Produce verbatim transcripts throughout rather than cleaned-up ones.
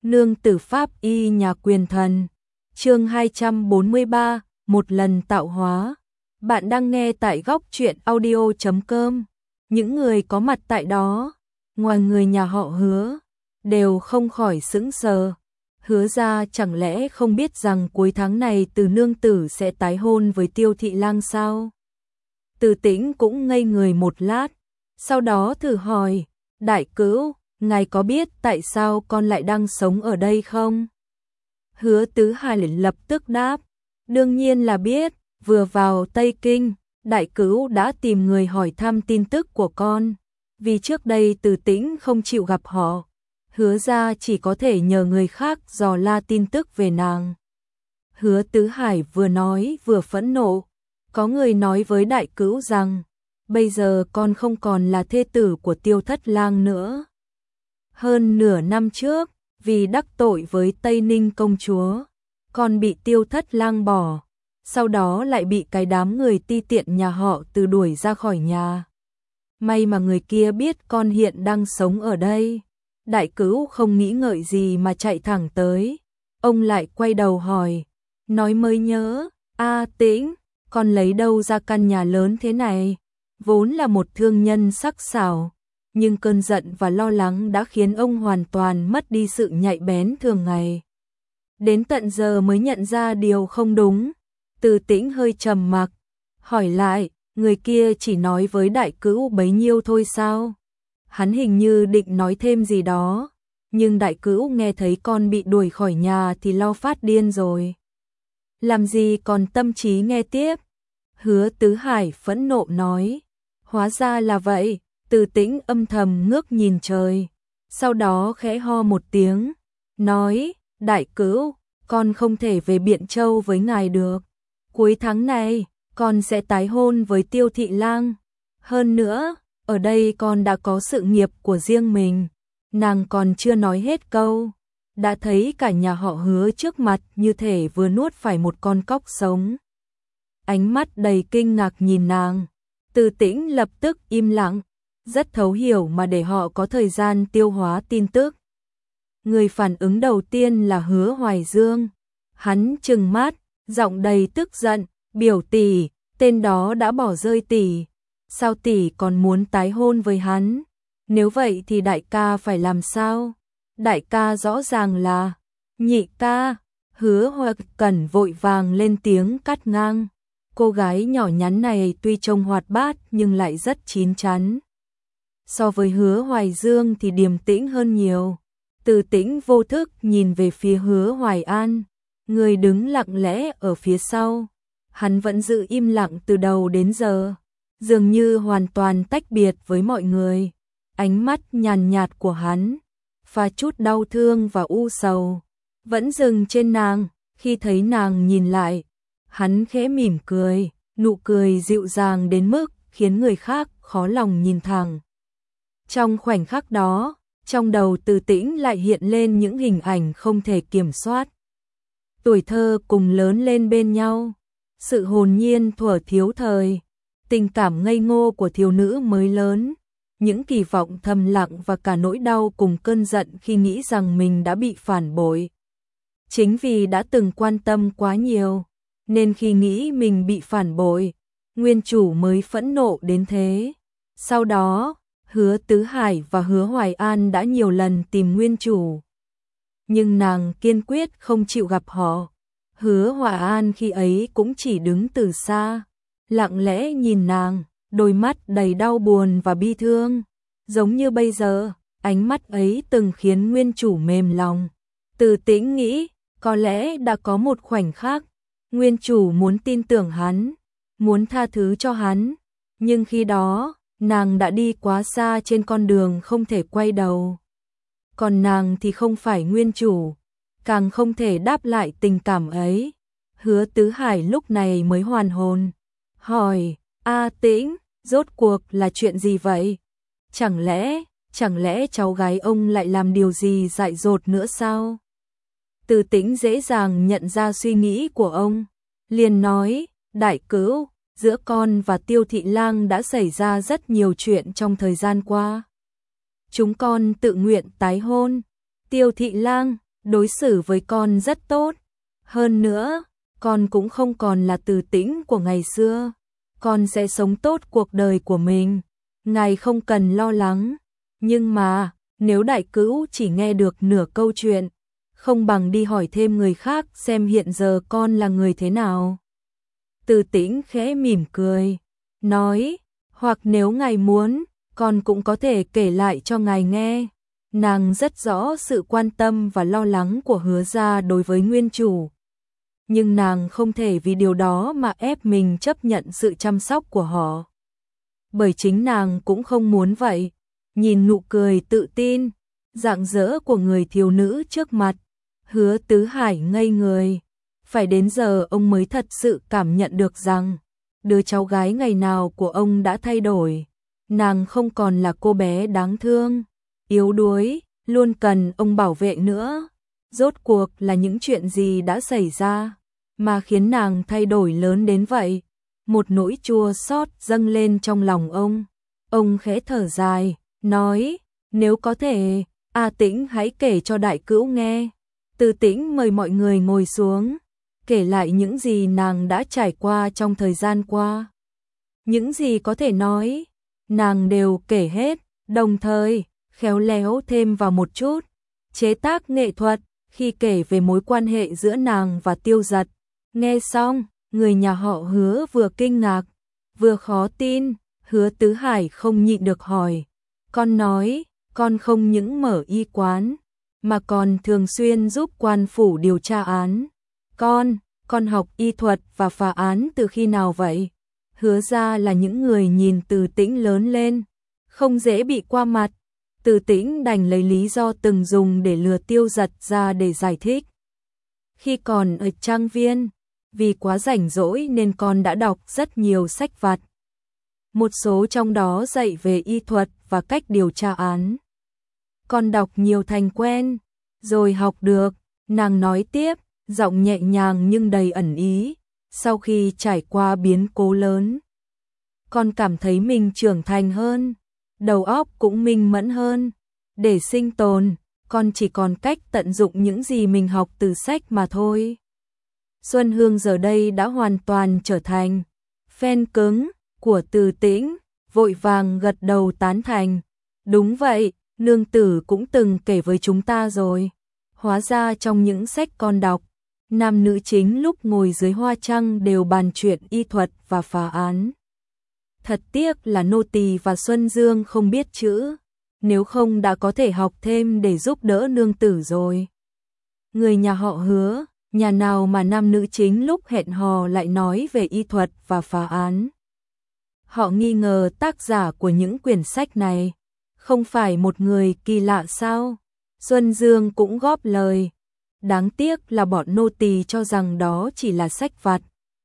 Nương tử pháp y nhà quyền thần. Chương hai trăm bốn mươi ba, một lần tạo hóa. Bạn đang nghe tại góc truyện audio chấm com. Những người có mặt tại đó, ngoài người nhà họ Hứa, đều không khỏi sững sờ. Hứa ra chẳng lẽ không biết rằng cuối tháng này Từ nương tử sẽ tái hôn với Tiêu thị lang sao? Từ Tĩnh cũng ngây người một lát, sau đó thử hỏi, đại cữu, ngài có biết tại sao con lại đang sống ở đây không? Hứa Tứ Hải lập tức đáp, đương nhiên là biết, vừa vào Tây Kinh, đại cữu đã tìm người hỏi thăm tin tức của con, vì trước đây Từ Tĩnh không chịu gặp họ, Hứa ra chỉ có thể nhờ người khác dò la tin tức về nàng. Hứa Tứ Hải vừa nói vừa phẫn nộ, có người nói với đại cữu rằng, bây giờ con không còn là thê tử của Tiêu thất lang nữa. Hơn nửa năm trước, vì đắc tội với Tây Ninh công chúa, con bị Tiêu thất lang bỏ, sau đó lại bị cái đám người ti tiện nhà họ Từ đuổi ra khỏi nhà. May mà người kia biết con hiện đang sống ở đây. Đại cữu không nghĩ ngợi gì mà chạy thẳng tới. Ông lại quay đầu hỏi, nói mới nhớ, A Tĩnh, con lấy đâu ra căn nhà lớn thế này? Vốn là một thương nhân sắc sảo, nhưng cơn giận và lo lắng đã khiến ông hoàn toàn mất đi sự nhạy bén thường ngày. Đến tận giờ mới nhận ra điều không đúng. Từ Tĩnh hơi trầm mặc, hỏi lại, người kia chỉ nói với đại cữu bấy nhiêu thôi sao? Hắn hình như định nói thêm gì đó, nhưng đại cữu nghe thấy con bị đuổi khỏi nhà thì lo phát điên rồi. Làm gì còn tâm trí nghe tiếp? Hứa Tứ Hải phẫn nộ nói, hóa ra là vậy. Từ Tĩnh âm thầm ngước nhìn trời, sau đó khẽ ho một tiếng, nói, đại cữu, con không thể về Biện Châu với ngài được. Cuối tháng này, con sẽ tái hôn với Tiêu thị lang. Hơn nữa, ở đây con đã có sự nghiệp của riêng mình. Nàng còn chưa nói hết câu, đã thấy cả nhà họ Hứa trước mặt như thể vừa nuốt phải một con cóc sống. Ánh mắt đầy kinh ngạc nhìn nàng, Từ Tĩnh lập tức im lặng, rất thấu hiểu mà để họ có thời gian tiêu hóa tin tức. Người phản ứng đầu tiên là Hứa Hoài Dương. Hắn trừng mắt, giọng đầy tức giận, biểu tỷ, tên đó đã bỏ rơi tỷ. Sao tỷ còn muốn tái hôn với hắn? Nếu vậy thì đại ca phải làm sao? Đại ca rõ ràng là nhị ca. Hứa Hoài Cẩn vội vàng lên tiếng cắt ngang. Cô gái nhỏ nhắn này tuy trông hoạt bát nhưng lại rất chín chắn. So với Hứa Hoài Dương thì điềm tĩnh hơn nhiều. Từ Tĩnh vô thức nhìn về phía Hứa Hoài An, người đứng lặng lẽ ở phía sau. Hắn vẫn giữ im lặng từ đầu đến giờ, dường như hoàn toàn tách biệt với mọi người. Ánh mắt nhàn nhạt của hắn, pha chút đau thương và u sầu, vẫn dừng trên nàng. Khi thấy nàng nhìn lại, hắn khẽ mỉm cười, nụ cười dịu dàng đến mức khiến người khác khó lòng nhìn thẳng. Trong khoảnh khắc đó, trong đầu Từ Tĩnh lại hiện lên những hình ảnh không thể kiểm soát. Tuổi thơ cùng lớn lên bên nhau, sự hồn nhiên thuở thiếu thời, tình cảm ngây ngô của thiếu nữ mới lớn, những kỳ vọng thầm lặng và cả nỗi đau cùng cơn giận khi nghĩ rằng mình đã bị phản bội. Chính vì đã từng quan tâm quá nhiều, nên khi nghĩ mình bị phản bội, nguyên chủ mới phẫn nộ đến thế. Sau đó, Hứa Tứ Hải và Hứa Hoài An đã nhiều lần tìm nguyên chủ, nhưng nàng kiên quyết không chịu gặp họ. Hứa Hoài An khi ấy cũng chỉ đứng từ xa, lặng lẽ nhìn nàng, đôi mắt đầy đau buồn và bi thương, giống như bây giờ. Ánh mắt ấy từng khiến nguyên chủ mềm lòng. Từ Tĩnh nghĩ, có lẽ đã có một khoảnh khắc, nguyên chủ muốn tin tưởng hắn, muốn tha thứ cho hắn, nhưng khi đó, nàng đã đi quá xa trên con đường không thể quay đầu. Còn nàng thì không phải nguyên chủ, càng không thể đáp lại tình cảm ấy. Hứa Tứ Hải lúc này mới hoàn hồn, hỏi, A Tĩnh, rốt cuộc là chuyện gì vậy? Chẳng lẽ, chẳng lẽ cháu gái ông lại làm điều gì dại dột nữa sao? Từ Tĩnh dễ dàng nhận ra suy nghĩ của ông, liền nói, đại cữu, giữa con và Tiêu thị lang đã xảy ra rất nhiều chuyện trong thời gian qua. Chúng con tự nguyện tái hôn. Tiêu thị lang, đối xử với con rất tốt. Hơn nữa, con cũng không còn là Từ Tĩnh của ngày xưa. Con sẽ sống tốt cuộc đời của mình. Ngài không cần lo lắng. Nhưng mà, nếu đại cữu chỉ nghe được nửa câu chuyện, không bằng đi hỏi thêm người khác xem hiện giờ con là người thế nào. Từ Tĩnh khẽ mỉm cười, nói, hoặc nếu ngài muốn, con cũng có thể kể lại cho ngài nghe. Nàng rất rõ sự quan tâm và lo lắng của Hứa gia đối với nguyên chủ. Nhưng nàng không thể vì điều đó mà ép mình chấp nhận sự chăm sóc của họ. Bởi chính nàng cũng không muốn vậy. Nhìn nụ cười tự tin, rạng rỡ của người thiếu nữ trước mặt, Hứa Tứ Hải ngây người. Phải đến giờ ông mới thật sự cảm nhận được rằng, đứa cháu gái ngày nào của ông đã thay đổi. Nàng không còn là cô bé đáng thương, yếu đuối, luôn cần ông bảo vệ nữa. Rốt cuộc là những chuyện gì đã xảy ra, mà khiến nàng thay đổi lớn đến vậy? Một nỗi chua xót dâng lên trong lòng ông. Ông khẽ thở dài, nói, nếu có thể, A Tĩnh hãy kể cho đại cữu nghe. Từ Tĩnh mời mọi người ngồi xuống, kể lại những gì nàng đã trải qua trong thời gian qua. Những gì có thể nói, nàng đều kể hết, đồng thời, khéo léo thêm vào một chút chế tác nghệ thuật khi kể về mối quan hệ giữa nàng và Tiêu Dật. Nghe xong, người nhà họ Hứa vừa kinh ngạc, vừa khó tin. Hứa Tứ Hải không nhịn được hỏi, con nói, con không những mở y quán, mà còn thường xuyên giúp quan phủ điều tra án. Con, con học y thuật và phá án từ khi nào vậy? Hứa ra là những người nhìn Từ Tĩnh lớn lên, không dễ bị qua mặt. Từ Tĩnh đành lấy lý do từng dùng để lừa Tiêu Dật ra để giải thích. Khi còn ở trang viên, vì quá rảnh rỗi nên con đã đọc rất nhiều sách vặt. Một số trong đó dạy về y thuật và cách điều tra án. Con đọc nhiều thành quen, rồi học được. Nàng nói tiếp, giọng nhẹ nhàng nhưng đầy ẩn ý. Sau khi trải qua biến cố lớn, con cảm thấy mình trưởng thành hơn, đầu óc cũng minh mẫn hơn. Để sinh tồn, con chỉ còn cách tận dụng những gì mình học từ sách mà thôi. Xuân Hương giờ đây đã hoàn toàn trở thành fan cứng của Từ Tĩnh, vội vàng gật đầu tán thành. Đúng vậy, nương tử cũng từng kể với chúng ta rồi. Hóa ra trong những sách con đọc, nam nữ chính lúc ngồi dưới hoa trăng đều bàn chuyện y thuật và phá án. Thật tiếc là nô tỳ và Xuân Dương không biết chữ, nếu không đã có thể học thêm để giúp đỡ nương tử rồi. Người nhà họ Hứa, nhà nào mà nam nữ chính lúc hẹn hò lại nói về y thuật và phá án. Họ nghi ngờ tác giả của những quyển sách này không phải một người kỳ lạ sao? Xuân Dương cũng góp lời. Đáng tiếc là bọn nô tỳ cho rằng đó chỉ là sách vặt,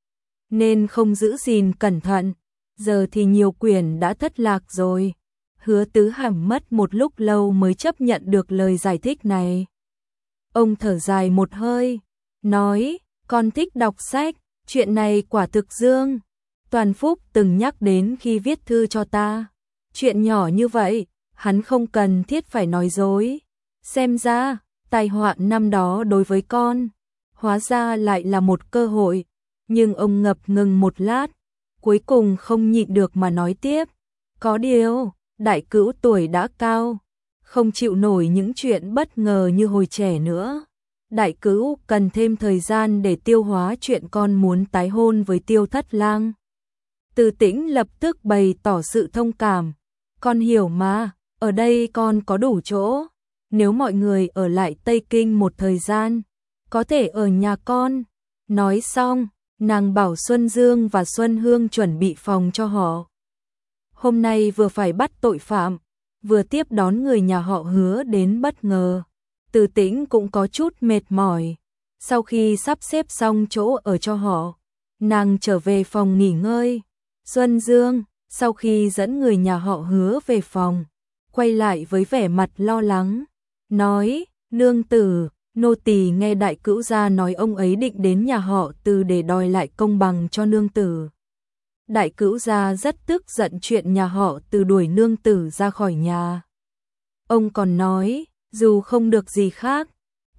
nên không giữ gìn cẩn thận. Giờ thì nhiều quyển đã thất lạc rồi. Hứa Tứ Hải mất một lúc lâu mới chấp nhận được lời giải thích này. Ông thở dài một hơi, nói, con thích đọc sách, chuyện này quả thực Dương Toàn Phúc từng nhắc đến khi viết thư cho ta. Chuyện nhỏ như vậy, hắn không cần thiết phải nói dối. Xem ra, tai họa năm đó đối với con, hóa ra lại là một cơ hội. Nhưng ông ngập ngừng một lát, cuối cùng không nhịn được mà nói tiếp. Có điều, đại cữu tuổi đã cao, không chịu nổi những chuyện bất ngờ như hồi trẻ nữa. Đại cữu cần thêm thời gian để tiêu hóa chuyện con muốn tái hôn với Tiêu Thất Lang. Từ Tĩnh lập tức bày tỏ sự thông cảm. Con hiểu mà, ở đây con có đủ chỗ. Nếu mọi người ở lại Tây Kinh một thời gian, có thể ở nhà con. Nói xong, nàng bảo Xuân Dương và Xuân Hương chuẩn bị phòng cho họ. Hôm nay vừa phải bắt tội phạm, vừa tiếp đón người nhà họ Hứa đến bất ngờ. Từ Tĩnh cũng có chút mệt mỏi. Sau khi sắp xếp xong chỗ ở cho họ, nàng trở về phòng nghỉ ngơi. Xuân Dương, sau khi dẫn người nhà họ Hứa về phòng, quay lại với vẻ mặt lo lắng, nói, nương tử, nô tỳ nghe đại cữu gia nói ông ấy định đến nhà họ Từ để đòi lại công bằng cho nương tử. Đại cữu gia rất tức giận chuyện nhà họ Từ đuổi nương tử ra khỏi nhà. Ông còn nói, dù không được gì khác,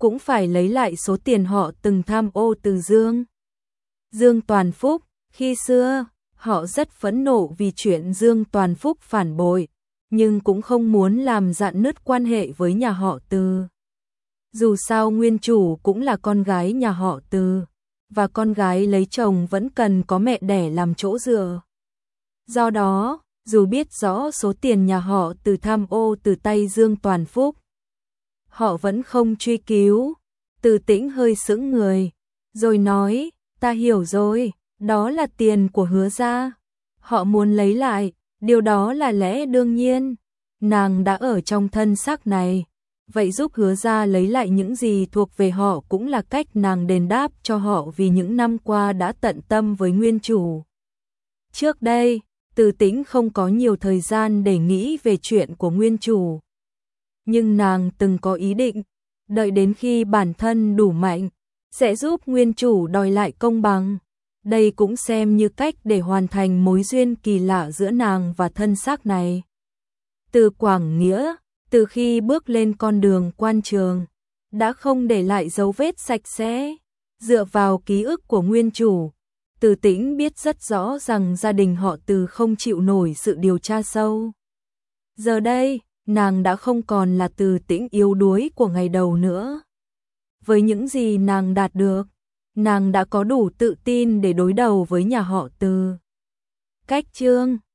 cũng phải lấy lại số tiền họ từng tham ô từ Dương. Dương Toàn Phúc, khi xưa, họ rất phẫn nộ vì chuyện Dương Toàn Phúc phản bội, nhưng cũng không muốn làm rạn nứt quan hệ với nhà họ Từ. Dù sao nguyên chủ cũng là con gái nhà họ Từ, và con gái lấy chồng vẫn cần có mẹ đẻ làm chỗ dựa. Do đó, dù biết rõ số tiền nhà họ Từ tham ô từ tay Dương Toàn Phúc, họ vẫn không truy cứu. Từ Tĩnh hơi sững người, rồi nói, ta hiểu rồi, đó là tiền của Hứa gia. Họ muốn lấy lại, điều đó là lẽ đương nhiên. Nàng đã ở trong thân xác này, vậy giúp Hứa gia lấy lại những gì thuộc về họ cũng là cách nàng đền đáp cho họ vì những năm qua đã tận tâm với nguyên chủ. Trước đây, Từ Tĩnh không có nhiều thời gian để nghĩ về chuyện của nguyên chủ. Nhưng nàng từng có ý định, đợi đến khi bản thân đủ mạnh, sẽ giúp nguyên chủ đòi lại công bằng. Đây cũng xem như cách để hoàn thành mối duyên kỳ lạ giữa nàng và thân xác này. Từ Quảng Nghĩa, từ khi bước lên con đường quan trường, đã không để lại dấu vết sạch sẽ. Dựa vào ký ức của nguyên chủ, Từ Tĩnh biết rất rõ rằng gia đình họ Từ không chịu nổi sự điều tra sâu. Giờ đây, nàng đã không còn là Từ Tĩnh yếu đuối của ngày đầu nữa. Với những gì nàng đạt được, nàng đã có đủ tự tin để đối đầu với nhà họ Từ. Cách chương